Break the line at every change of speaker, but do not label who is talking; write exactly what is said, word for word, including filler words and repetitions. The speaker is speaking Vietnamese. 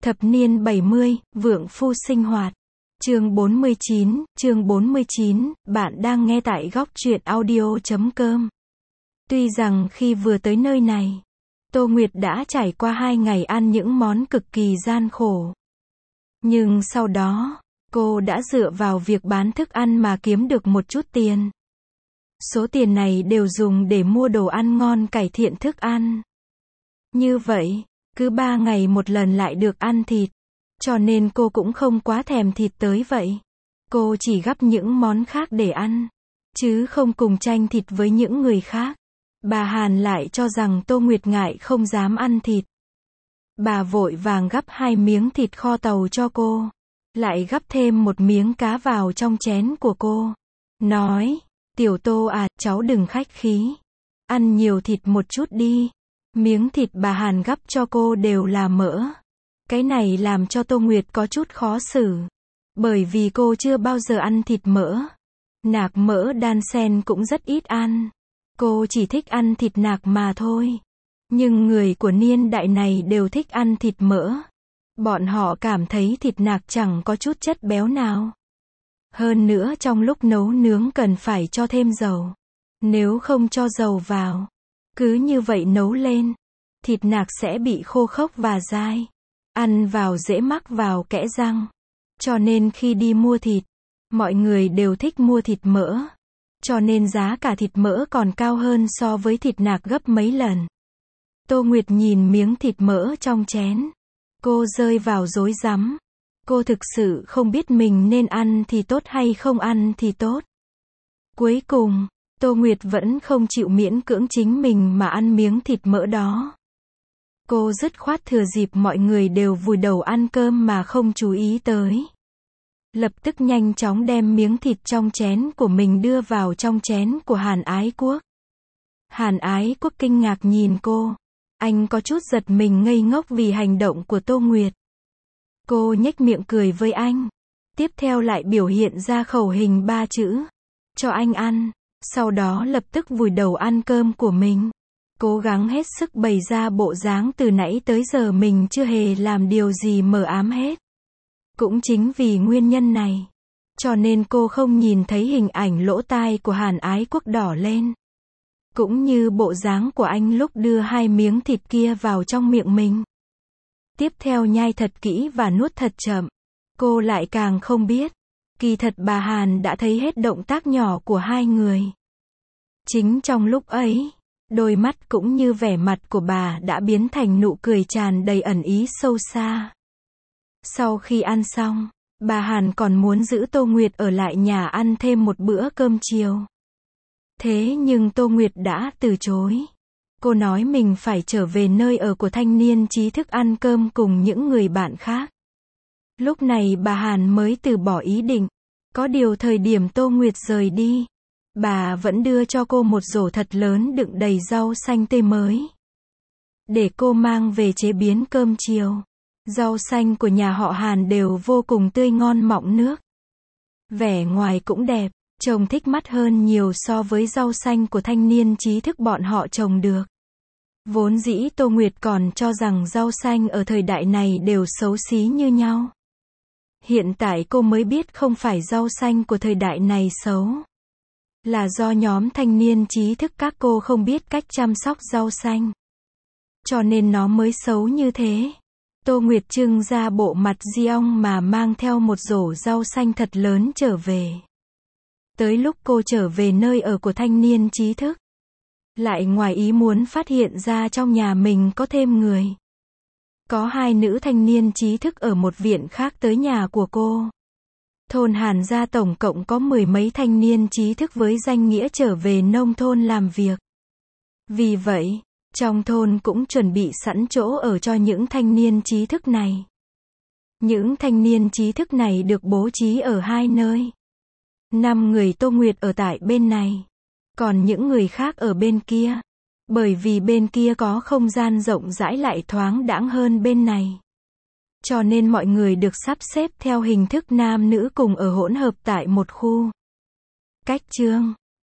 Thập niên bảy mươi, vượng phu sinh hoạt. Chương bốn mươi chín, chương bốn mươi chín, bạn đang nghe tại góc truyện audio chấm com. Tuy rằng khi vừa tới nơi này, Tô Nguyệt đã trải qua hai ngày ăn những món cực kỳ gian khổ. Nhưng sau đó, cô đã dựa vào việc bán thức ăn mà kiếm được một chút tiền. Số tiền này đều dùng để mua đồ ăn ngon cải thiện thức ăn. Như vậy, cứ ba ngày một lần lại được ăn thịt. Cho nên cô cũng không quá thèm thịt tới vậy. Cô chỉ gắp những món khác để ăn, chứ không cùng tranh thịt với những người khác. Bà Hàn lại cho rằng Tô Nguyệt ngại không dám ăn thịt. Bà vội vàng gắp hai miếng thịt kho tàu cho cô. Lại gắp thêm một miếng cá vào trong chén của cô. Nói, tiểu Tô à, cháu đừng khách khí. Ăn nhiều thịt một chút đi. Miếng thịt bà Hàn gắp cho cô đều là mỡ. Cái này làm cho Tô Nguyệt có chút khó xử. Bởi vì cô chưa bao giờ ăn thịt mỡ. Nạc mỡ đan xen cũng rất ít ăn. Cô chỉ thích ăn thịt nạc mà thôi. Nhưng người của niên đại này đều thích ăn thịt mỡ. Bọn họ cảm thấy thịt nạc chẳng có chút chất béo nào. Hơn nữa trong lúc nấu nướng cần phải cho thêm dầu. Nếu không cho dầu vào, cứ như vậy nấu lên, thịt nạc sẽ bị khô khốc và dai. Ăn vào dễ mắc vào kẽ răng. Cho nên khi đi mua thịt, mọi người đều thích mua thịt mỡ. Cho nên giá cả thịt mỡ còn cao hơn so với thịt nạc gấp mấy lần. Tô Nguyệt nhìn miếng thịt mỡ trong chén. Cô rơi vào rối rắm. Cô thực sự không biết mình nên ăn thì tốt hay không ăn thì tốt. Cuối cùng, Tô Nguyệt vẫn không chịu miễn cưỡng chính mình mà ăn miếng thịt mỡ đó. Cô dứt khoát thừa dịp mọi người đều vùi đầu ăn cơm mà không chú ý tới. Lập tức nhanh chóng đem miếng thịt trong chén của mình đưa vào trong chén của Hàn Ái Quốc. Hàn Ái Quốc kinh ngạc nhìn cô. Anh có chút giật mình ngây ngốc vì hành động của Tô Nguyệt. Cô nhếch miệng cười với anh. Tiếp theo lại biểu hiện ra khẩu hình ba chữ. Cho anh ăn. Sau đó lập tức vùi đầu ăn cơm của mình. Cố gắng hết sức bày ra bộ dáng từ nãy tới giờ mình chưa hề làm điều gì mờ ám hết. Cũng chính vì nguyên nhân này, cho nên cô không nhìn thấy hình ảnh lỗ tai của Hàn Ái Quốc đỏ lên. Cũng như bộ dáng của anh lúc đưa hai miếng thịt kia vào trong miệng mình. Tiếp theo nhai thật kỹ và nuốt thật chậm. Cô lại càng không biết. Kỳ thật bà Hàn đã thấy hết động tác nhỏ của hai người. Chính trong lúc ấy, đôi mắt cũng như vẻ mặt của bà đã biến thành nụ cười tràn đầy ẩn ý sâu xa. Sau khi ăn xong, bà Hàn còn muốn giữ Tô Nguyệt ở lại nhà ăn thêm một bữa cơm chiều. Thế nhưng Tô Nguyệt đã từ chối. Cô nói mình phải trở về nơi ở của thanh niên trí thức ăn cơm cùng những người bạn khác. Lúc này bà Hàn mới từ bỏ ý định. Có điều thời điểm Tô Nguyệt rời đi, bà vẫn đưa cho cô một rổ thật lớn đựng đầy rau xanh tươi mới. Để cô mang về chế biến cơm chiều. Rau xanh của nhà họ Hàn đều vô cùng tươi ngon mọng nước. Vẻ ngoài cũng đẹp, trông thích mắt hơn nhiều so với rau xanh của thanh niên trí thức bọn họ trồng được. Vốn dĩ Tô Nguyệt còn cho rằng rau xanh ở thời đại này đều xấu xí như nhau. Hiện tại cô mới biết không phải rau xanh của thời đại này xấu. Là do nhóm thanh niên trí thức các cô không biết cách chăm sóc rau xanh. Cho nên nó mới xấu như thế. Tô Nguyệt trưng ra bộ mặt di ong mà mang theo một rổ rau xanh thật lớn trở về. Tới lúc cô trở về nơi ở của thanh niên trí thức, lại ngoài ý muốn phát hiện ra trong nhà mình có thêm người. Có hai nữ thanh niên trí thức ở một viện khác tới nhà của cô. Thôn Hàn gia tổng cộng có mười mấy thanh niên trí thức với danh nghĩa trở về nông thôn làm việc. Vì vậy, trong thôn cũng chuẩn bị sẵn chỗ ở cho những thanh niên trí thức này. Những thanh niên trí thức này được bố trí ở hai nơi. Năm người Tô Nguyệt ở tại bên này. Còn những người khác ở bên kia. Bởi vì bên kia có không gian rộng rãi lại thoáng đãng hơn bên này. Cho nên mọi người được sắp xếp theo hình thức nam nữ cùng ở hỗn hợp tại một khu. Cách chương